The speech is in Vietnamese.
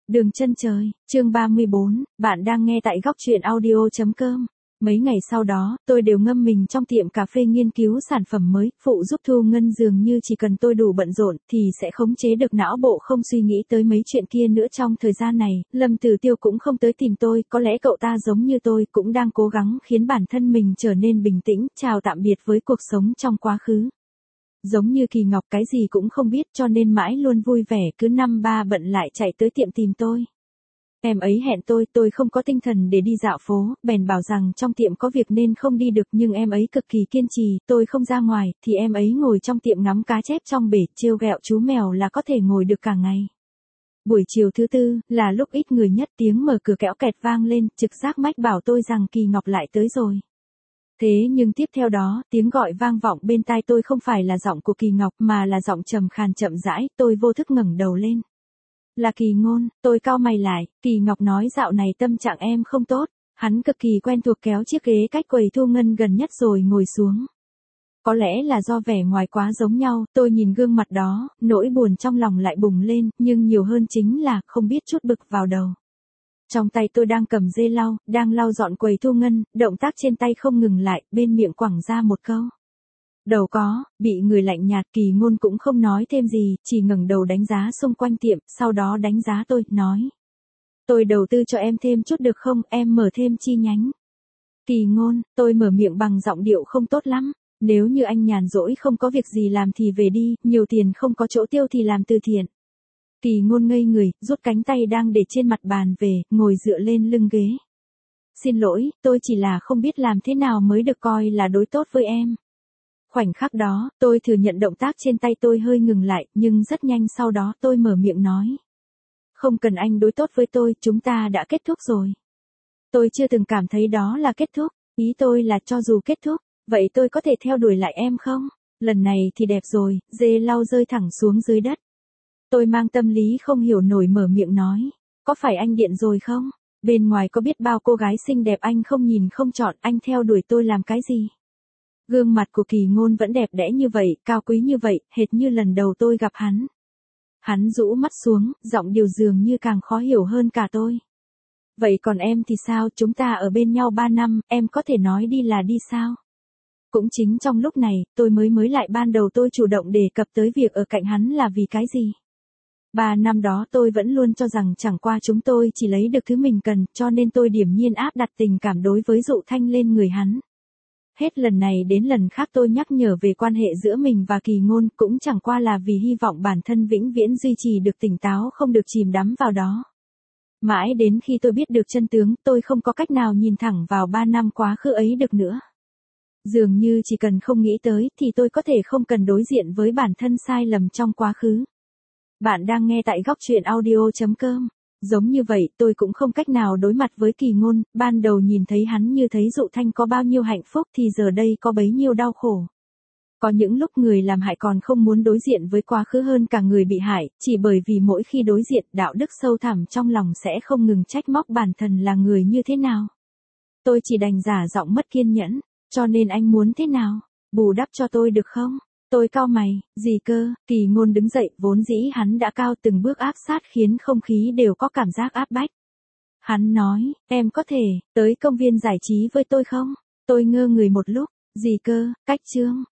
Đường chân trời, chương 34, bạn đang nghe tại góc truyện audio.com. Mấy ngày sau đó, tôi đều ngâm mình trong tiệm cà phê nghiên cứu sản phẩm mới, phụ giúp Thu Ngân dường như chỉ cần tôi đủ bận rộn thì sẽ khống chế được não bộ không suy nghĩ tới mấy chuyện kia nữa. Trong thời gian này, Lâm Tử Tiêu cũng không tới tìm tôi, có lẽ cậu ta giống như tôi cũng đang cố gắng khiến bản thân mình trở nên bình tĩnh, chào tạm biệt với cuộc sống trong quá khứ. Giống như Kỳ Ngọc cái gì cũng không biết cho nên mãi luôn vui vẻ cứ năm ba bận lại chạy tới tiệm tìm tôi. Em ấy hẹn tôi không có tinh thần để đi dạo phố, bèn bảo rằng trong tiệm có việc nên không đi được nhưng em ấy cực kỳ kiên trì, tôi không ra ngoài, thì em ấy ngồi trong tiệm ngắm cá chép trong bể, trêu ghẹo chú mèo là có thể ngồi được cả ngày. Buổi chiều thứ tư, là lúc ít người nhất, tiếng mở cửa kéo kẹt vang lên, trực giác mách bảo tôi rằng Kỳ Ngọc lại tới rồi. Thế nhưng tiếp theo đó, tiếng gọi vang vọng bên tai tôi không phải là giọng của Kỳ Ngọc mà là giọng trầm khàn chậm rãi, tôi vô thức ngẩng đầu lên. Là Kỳ Ngôn, tôi cau mày lại, Kỳ Ngọc nói dạo này tâm trạng em không tốt, hắn cực kỳ quen thuộc kéo chiếc ghế cách quầy Thu Ngân gần nhất rồi ngồi xuống. Có lẽ là do vẻ ngoài quá giống nhau, tôi nhìn gương mặt đó, nỗi buồn trong lòng lại bùng lên, nhưng nhiều hơn chính là không biết chút bực vào đầu. Trong tay tôi đang cầm dê lau, đang lau dọn quầy Thu Ngân, động tác trên tay không ngừng lại, bên miệng quẳng ra một câu. Đầu có, bị người lạnh nhạt. Kỳ Ngôn cũng không nói thêm gì, chỉ ngẩng đầu đánh giá xung quanh tiệm, sau đó đánh giá tôi, nói. Tôi đầu tư cho em thêm chút được không, em mở thêm chi nhánh. Kỳ Ngôn, tôi mở miệng bằng giọng điệu không tốt lắm. Nếu như anh nhàn rỗi không có việc gì làm thì về đi, nhiều tiền không có chỗ tiêu thì làm từ thiện. Kỳ Ngôn ngây người, rút cánh tay đang để trên mặt bàn về, ngồi dựa lên lưng ghế. Xin lỗi, tôi chỉ là không biết làm thế nào mới được coi là đối tốt với em. Khoảnh khắc đó, tôi thừa nhận động tác trên tay tôi hơi ngừng lại, nhưng rất nhanh sau đó tôi mở miệng nói. Không cần anh đối tốt với tôi, chúng ta đã kết thúc rồi. Tôi chưa từng cảm thấy đó là kết thúc, ý tôi là cho dù kết thúc, vậy tôi có thể theo đuổi lại em không? Lần này thì đẹp rồi, dê lau rơi thẳng xuống dưới đất. Tôi mang tâm lý không hiểu nổi mở miệng nói. Có phải anh điện rồi không? Bên ngoài có biết bao cô gái xinh đẹp anh không nhìn không chọn, anh theo đuổi tôi làm cái gì? Gương mặt của Kỳ Ngôn vẫn đẹp đẽ như vậy, cao quý như vậy, hệt như lần đầu tôi gặp hắn. Hắn rũ mắt xuống, giọng điều dường như càng khó hiểu hơn cả tôi. Vậy còn em thì sao, chúng ta ở bên nhau 3 năm, em có thể nói đi là đi sao? Cũng chính trong lúc này, tôi mới lại ban đầu tôi chủ động đề cập tới việc ở cạnh hắn là vì cái gì? 3 năm đó tôi vẫn luôn cho rằng chẳng qua chúng tôi chỉ lấy được thứ mình cần, cho nên tôi điềm nhiên áp đặt tình cảm đối với Dụ Thanh lên người hắn. Hết lần này đến lần khác tôi nhắc nhở về quan hệ giữa mình và Kỳ Ngôn cũng chẳng qua là vì hy vọng bản thân vĩnh viễn duy trì được tỉnh táo không được chìm đắm vào đó. Mãi đến khi tôi biết được chân tướng, tôi không có cách nào nhìn thẳng vào 3 năm quá khứ ấy được nữa. Dường như chỉ cần không nghĩ tới thì tôi có thể không cần đối diện với bản thân sai lầm trong quá khứ. Bạn đang nghe tại góc truyện audio.com. Giống như vậy, tôi cũng không cách nào đối mặt với Kỳ Ngôn, ban đầu nhìn thấy hắn như thấy Dụ Thanh có bao nhiêu hạnh phúc thì giờ đây có bấy nhiêu đau khổ. Có những lúc người làm hại còn không muốn đối diện với quá khứ hơn cả người bị hại, chỉ bởi vì mỗi khi đối diện, đạo đức sâu thẳm trong lòng sẽ không ngừng trách móc bản thân là người như thế nào. Tôi chỉ đành giả giọng mất kiên nhẫn, cho nên anh muốn thế nào, bù đắp cho tôi được không? Tôi cau mày, gì cơ? Kỳ Ngôn đứng dậy, vốn dĩ hắn đã cao từng bước áp sát khiến không khí đều có cảm giác áp bách. Hắn nói, em có thể tới công viên giải trí với tôi không? Tôi ngơ người một lúc, gì cơ? Cách chương,